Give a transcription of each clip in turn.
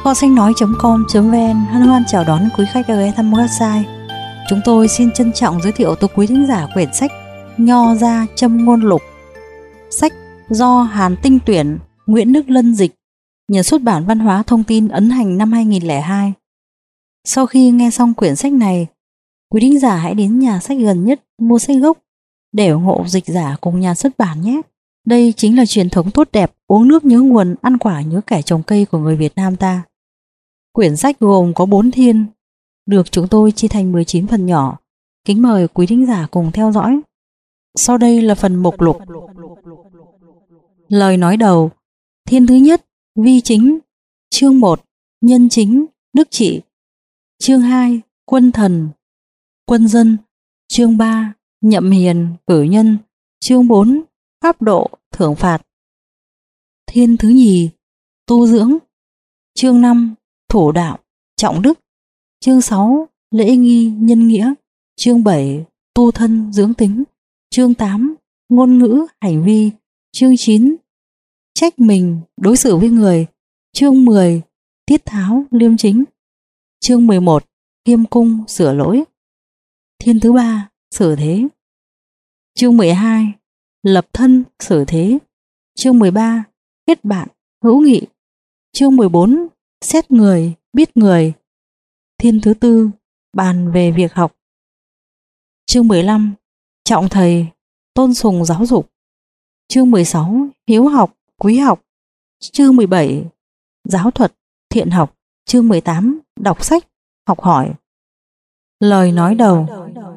Kho sách nói.com.vn hân hoan chào đón quý khách đã ghé thăm website. Chúng tôi xin trân trọng giới thiệu tới quý thính giả quyển sách Nho Gia Châm Ngôn Lục. Sách do Hàn Tinh tuyển, Nguyễn Đức Lân dịch, nhà xuất bản Văn hóa Thông tin ấn hành năm 2002. Sau khi nghe xong quyển sách này, quý thính giả hãy đến nhà sách gần nhất mua sách gốc để ủng hộ dịch giả cùng nhà xuất bản nhé. Đây chính là truyền thống tốt đẹp uống nước nhớ nguồn, ăn quả nhớ kẻ trồng cây của người Việt Nam ta. Quyển sách gồm có 4 thiên, được chúng tôi chia thành 19 phần nhỏ. Kính mời quý thính giả cùng theo dõi. Sau đây là phần mục lục. Lời nói đầu. Thiên thứ nhất, vi chính. Chương 1, nhân chính, đức trị. Chương 2, quân thần, quân dân. Chương 3, nhậm hiền, cử nhân. Chương 4, pháp độ, thưởng phạt. Thiên thứ nhì, tu dưỡng. Chương 5, thủ đạo, trọng đức. Chương 6, lễ nghi, nhân nghĩa. Chương 7, tu thân, dưỡng tính. Chương 8, ngôn ngữ, hành vi. Chương 9, trách mình, đối xử với người. Chương 10, tiết tháo, liêm chính. Chương 11, kiêm cung, sửa lỗi. Thiên thứ ba, xử thế. Chương 12, lập thân, xử thế. Chương 13, kết bạn, hữu nghị. Chương 14, xét người, biết người. Thiên thứ tư, bàn về việc học. Chương 15, trọng thầy, tôn sùng giáo dục. Chương 16, hiếu học, quý học. Chương 17, giáo thuật, thiện học. Chương 18, đọc sách, học hỏi. Lời nói đầu.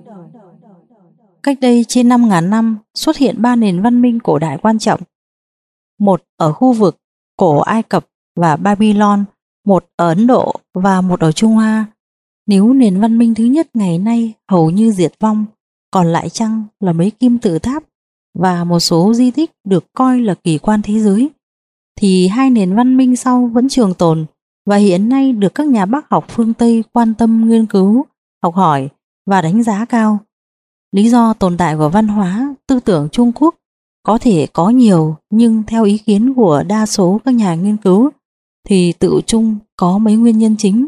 Cách đây trên 5.000 năm xuất hiện 3 nền văn minh cổ đại quan trọng. Một ở khu vực cổ Ai Cập và Babylon, một ở Ấn Độ và một ở Trung Hoa. Nếu nền văn minh thứ nhất ngày nay hầu như diệt vong, còn lại chăng là mấy kim tự tháp và một số di tích được coi là kỳ quan thế giới, thì hai nền văn minh sau vẫn trường tồn và hiện nay được các nhà bác học phương Tây quan tâm nghiên cứu, học hỏi và đánh giá cao. Lý do tồn tại của văn hóa, tư tưởng Trung Quốc có thể có nhiều, nhưng theo ý kiến của đa số các nhà nghiên cứu thì tự chung có mấy nguyên nhân chính.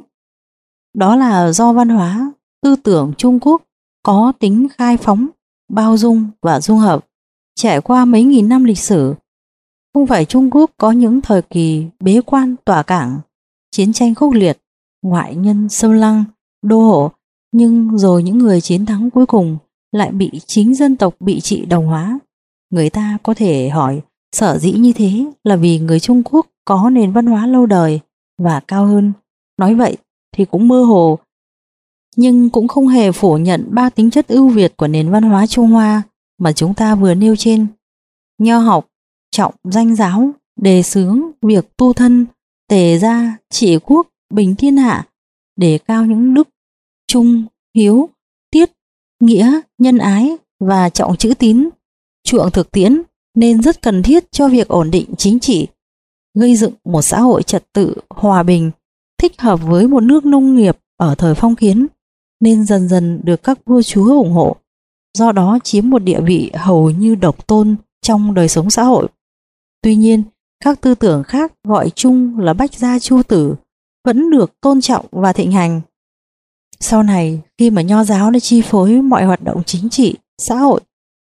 Đó là do văn hóa, tư tưởng Trung Quốc có tính khai phóng, bao dung và dung hợp, trải qua mấy nghìn năm lịch sử. Không phải Trung Quốc có những thời kỳ bế quan tỏa cảng, chiến tranh khốc liệt, ngoại nhân xâm lăng, đô hộ, nhưng rồi những người chiến thắng cuối cùng lại bị chính dân tộc bị trị đồng hóa. Người ta có thể hỏi sở dĩ như thế là vì người Trung Quốc có nền văn hóa lâu đời và cao hơn. Nói vậy thì cũng mơ hồ, nhưng cũng không hề phủ nhận 3 tính chất ưu việt của nền văn hóa Trung Hoa mà chúng ta vừa nêu trên. Nho học, trọng danh giáo, đề xướng việc tu thân, tề gia, trị quốc, bình thiên hạ, đề cao những đức trung, hiếu, tiết, nghĩa, nhân ái và trọng chữ tín, chuộng thực tiễn, nên rất cần thiết cho việc ổn định chính trị, gây dựng một xã hội trật tự, hòa bình, thích hợp với một nước nông nghiệp ở thời phong kiến, nên dần dần được các vua chúa ủng hộ, do đó chiếm một địa vị hầu như độc tôn trong đời sống xã hội. Tuy nhiên, các tư tưởng khác gọi chung là Bách gia Chu tử vẫn được tôn trọng và thịnh hành. Sau này, khi mà Nho giáo đã chi phối mọi hoạt động chính trị, xã hội,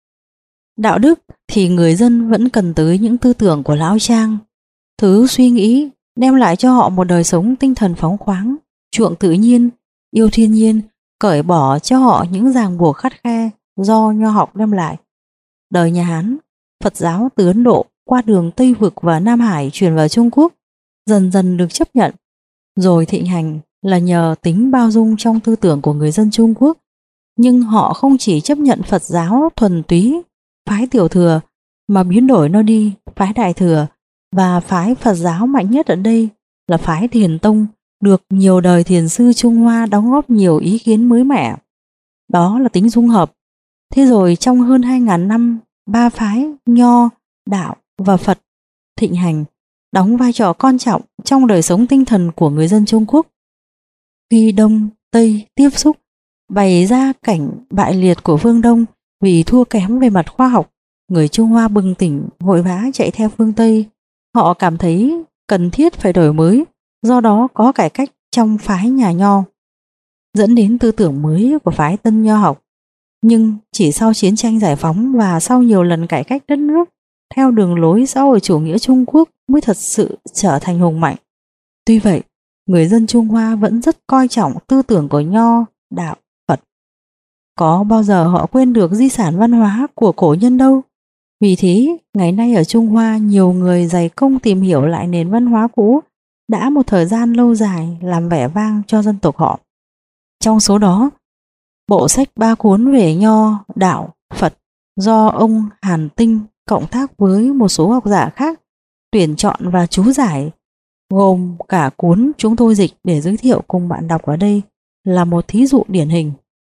đạo đức, thì người dân vẫn cần tới những tư tưởng của Lão Trang, thứ suy nghĩ đem lại cho họ một đời sống tinh thần phóng khoáng, chuộng tự nhiên, yêu thiên nhiên, cởi bỏ cho họ những ràng buộc khắt khe do nho học đem lại. Đời nhà Hán, Phật giáo từ Ấn Độ qua đường Tây Vực và Nam Hải truyền vào Trung Quốc dần dần được chấp nhận, rồi thịnh hành là nhờ tính bao dung trong tư tưởng của người dân Trung Quốc. Nhưng họ không chỉ chấp nhận Phật giáo thuần túy, phái tiểu thừa, mà biến đổi nó đi phái đại thừa, và phái Phật giáo mạnh nhất ở đây là phái Thiền Tông, được nhiều đời thiền sư Trung Hoa đóng góp nhiều ý kiến mới mẻ. Đó là tính dung hợp. Thế rồi trong hơn 2.000 năm, 3 phái Nho, Đạo và Phật thịnh hành, đóng vai trò quan trọng trong đời sống tinh thần của người dân Trung Quốc. Khi Đông, Tây tiếp xúc, bày ra cảnh bại liệt của phương Đông vì thua kém về mặt khoa học, người Trung Hoa bừng tỉnh vội vã chạy theo phương Tây. Họ cảm thấy cần thiết phải đổi mới, do đó có cải cách trong phái nhà Nho, dẫn đến tư tưởng mới của phái Tân Nho học. Nhưng chỉ sau chiến tranh giải phóng và sau nhiều lần cải cách đất nước theo đường lối xã hội chủ nghĩa Trung Quốc mới thật sự trở thành hùng mạnh. Tuy vậy, người dân Trung Hoa vẫn rất coi trọng tư tưởng của Nho, Đạo, Phật. Có bao giờ họ quên được di sản văn hóa của cổ nhân đâu. Vì thế, ngày nay ở Trung Hoa nhiều người dày công tìm hiểu lại nền văn hóa cũ đã một thời gian lâu dài làm vẻ vang cho dân tộc họ. Trong số đó, bộ sách 3 cuốn về Nho, Đạo, Phật do ông Hàn Tinh cộng tác với một số học giả khác tuyển chọn và chú giải, gồm cả cuốn chúng tôi dịch để giới thiệu cùng bạn đọc ở đây, là một thí dụ điển hình.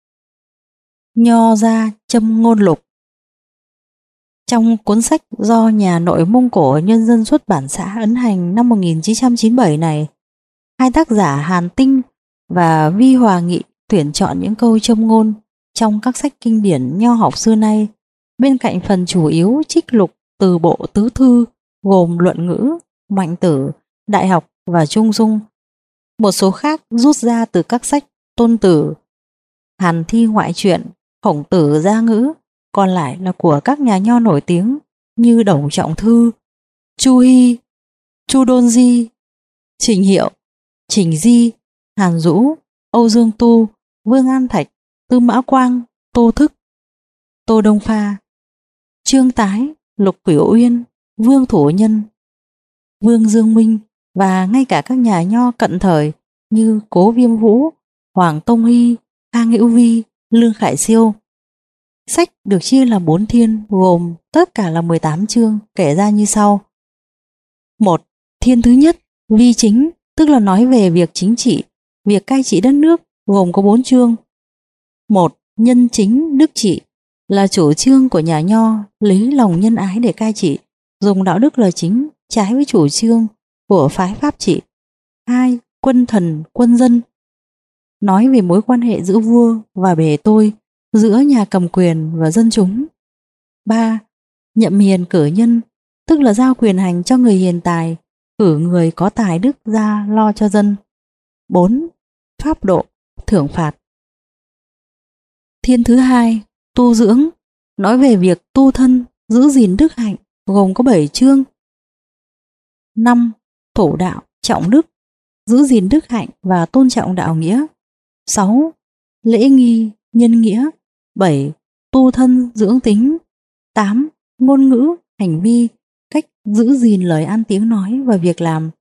Nho gia châm ngôn lục. Trong cuốn sách do nhà nội Mông Cổ Nhân dân xuất bản xã ấn hành năm 1997 này, hai tác giả Hàn Tinh và Vi Hòa Nghị tuyển chọn những câu châm ngôn trong các sách kinh điển nho học xưa nay, bên cạnh phần chủ yếu trích lục từ bộ tứ thư gồm Luận Ngữ, Mạnh Tử, Đại học và Trung Dung. Một số khác rút ra từ các sách Tôn Tử, Hàn Thi ngoại truyện, Khổng Tử gia ngữ, còn lại là của các nhà nho nổi tiếng như Đồng Trọng Thư, Chu Hy, Chu Đôn Di, Trình Hiệu, Trình Di, Hàn Dũ, Âu Dương Tu, Vương An Thạch, Tư Mã Quang, Tô Thức, Tô Đông Pha, Trương Tái, Lục Cửu Uyên, Vương Thủ Nhân, Vương Dương Minh và ngay cả các nhà nho cận thời như Cố Viêm Vũ, Hoàng Tông Hy, Khang Hữu Vi, Lương Khải Siêu. Sách được chia làm 4 thiên, gồm tất cả là 18 chương, kể ra như sau. 1. Thiên thứ nhất, vi chính, tức là nói về việc chính trị, việc cai trị đất nước, gồm có 4 chương. 1. Nhân chính đức trị, là chủ trương của nhà nho lấy lòng nhân ái để cai trị, dùng đạo đức là chính, trái với chủ trương của phái pháp trị. 2. Quân thần, quân dân, nói về mối quan hệ giữa vua và bề tôi, giữa nhà cầm quyền và dân chúng. 3. Nhậm hiền cử nhân, tức là giao quyền hành cho người hiền tài, cử người có tài đức ra lo cho dân. 4. Pháp độ, thưởng phạt. Thiên thứ hai, tu dưỡng, nói về việc tu thân, giữ gìn đức hạnh, gồm có 7 chương. 5. Thổ đạo, trọng đức, giữ gìn đức hạnh và tôn trọng đạo nghĩa. 6. Lễ nghi, nhân nghĩa. 7. Tu thân, dưỡng tính. 8. Ngôn ngữ, hành vi, cách giữ gìn lời ăn tiếng nói và việc làm.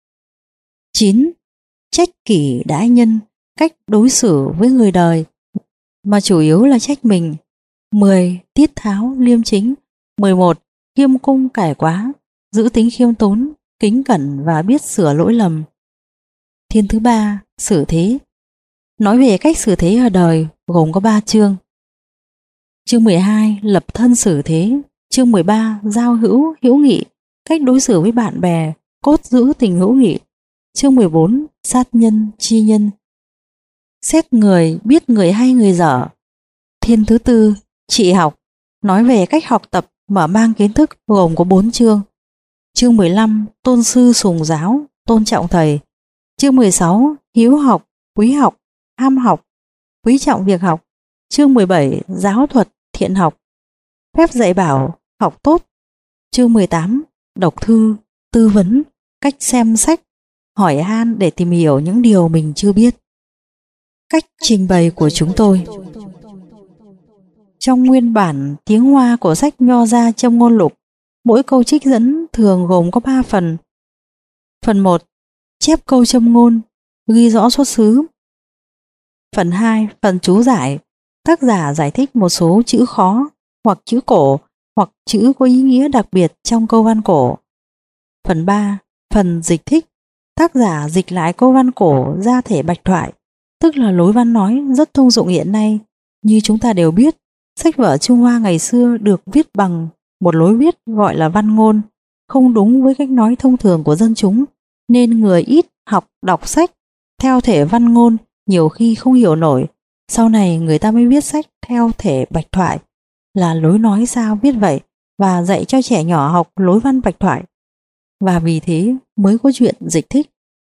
9. Trách kỷ đãi nhân, cách đối xử với người đời, mà chủ yếu là trách mình. 10. Tiết tháo, liêm chính. 11. Khiêm cung cải quá, giữ tính khiêm tốn, kính cẩn và biết sửa lỗi lầm. Thiên thứ ba, xử thế, nói về cách xử thế ở đời, gồm có 3 chương. Chương 12, lập thân xử thế. Chương 13, giao hữu, hữu nghị, cách đối xử với bạn bè, cốt giữ tình hữu nghị. Chương 14, sát nhân, chi nhân, xét người, biết người hay người dở. Thiên thứ tư, trị học, nói về cách học tập, mở mang kiến thức, gồm có 4 chương. Chương 15, tôn sư sùng giáo, tôn trọng thầy. Chương 16, hiếu học, quý học, ham học, quý trọng việc học. Chương 17, giáo thuật, thiện học, phép dạy bảo, học tốt. Chương 18, đọc thư, tư vấn, cách xem sách, hỏi han để tìm hiểu những điều mình chưa biết. Cách trình bày của chúng tôi. Trong nguyên bản tiếng Hoa của sách Nho gia châm ngôn lục, mỗi câu trích dẫn thường gồm có 3 phần. Phần 1, chép câu châm ngôn, ghi rõ xuất xứ. Phần 2, phần chú giải, tác giả giải thích một số chữ khó, hoặc chữ cổ, hoặc chữ có ý nghĩa đặc biệt trong câu văn cổ. Phần 3, phần dịch thích, tác giả dịch lại câu văn cổ ra thể bạch thoại, tức là lối văn nói rất thông dụng hiện nay. Như chúng ta đều biết, sách vở Trung Hoa ngày xưa được viết bằng một lối viết gọi là văn ngôn, không đúng với cách nói thông thường của dân chúng, nên người ít học đọc sách theo thể văn ngôn nhiều khi không hiểu nổi. Sau này người ta mới viết sách theo thể bạch thoại, là lối nói sao viết vậy, và dạy cho trẻ nhỏ học lối văn bạch thoại. Và vì thế mới có chuyện dịch thích.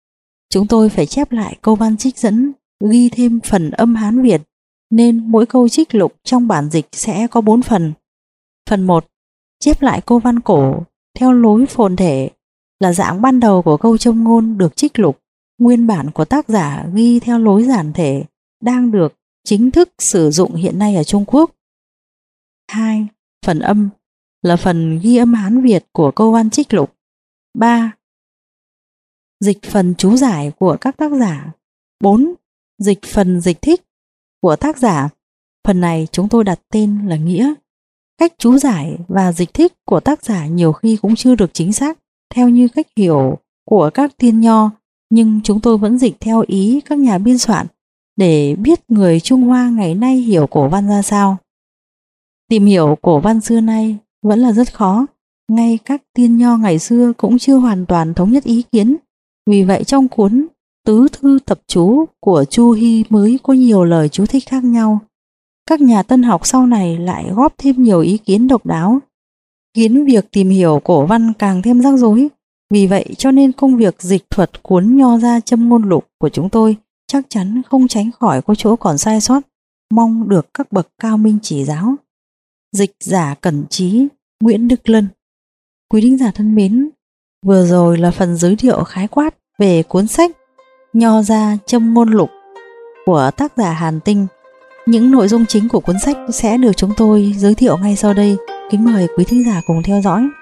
Chúng tôi phải chép lại câu văn trích dẫn, ghi thêm phần âm Hán Việt, nên mỗi câu trích lục trong bản dịch sẽ có 4 phần. Phần 1. Chép lại câu văn cổ theo lối phồn thể, là dạng ban đầu của câu châm ngôn được trích lục. Nguyên bản của tác giả ghi theo lối giản thể, đang được chính thức sử dụng hiện nay ở Trung Quốc. 2. Phần âm là phần ghi âm Hán Việt của câu văn trích lục. 3. Dịch phần chú giải của các tác giả. 4. Dịch phần dịch thích của tác giả. Phần này chúng tôi đặt tên là nghĩa. Cách chú giải và dịch thích của tác giả nhiều khi cũng chưa được chính xác theo như cách hiểu của các tiên nho, nhưng chúng tôi vẫn dịch theo ý các nhà biên soạn để biết người Trung Hoa ngày nay hiểu cổ văn ra sao. Tìm hiểu cổ văn xưa nay vẫn là rất khó, ngay các tiên nho ngày xưa cũng chưa hoàn toàn thống nhất ý kiến. Vì vậy trong cuốn Tứ Thư Tập Chú của Chu Hy mới có nhiều lời chú thích khác nhau. Các nhà tân học sau này lại góp thêm nhiều ý kiến độc đáo, khiến việc tìm hiểu cổ văn càng thêm rắc rối. Vì vậy cho nên công việc dịch thuật cuốn Nho Gia Châm Ngôn Lục của chúng tôi chắc chắn không tránh khỏi có chỗ còn sai sót, mong được các bậc cao minh chỉ giáo. Dịch giả Cẩn Trí, Nguyễn Đức Lân. Quý thính giả thân mến, vừa rồi là phần giới thiệu khái quát về cuốn sách Nho Gia Châm Ngôn Lục của tác giả Hàn Tinh. Những nội dung chính của cuốn sách sẽ được chúng tôi giới thiệu ngay sau đây. Kính mời quý thính giả cùng theo dõi.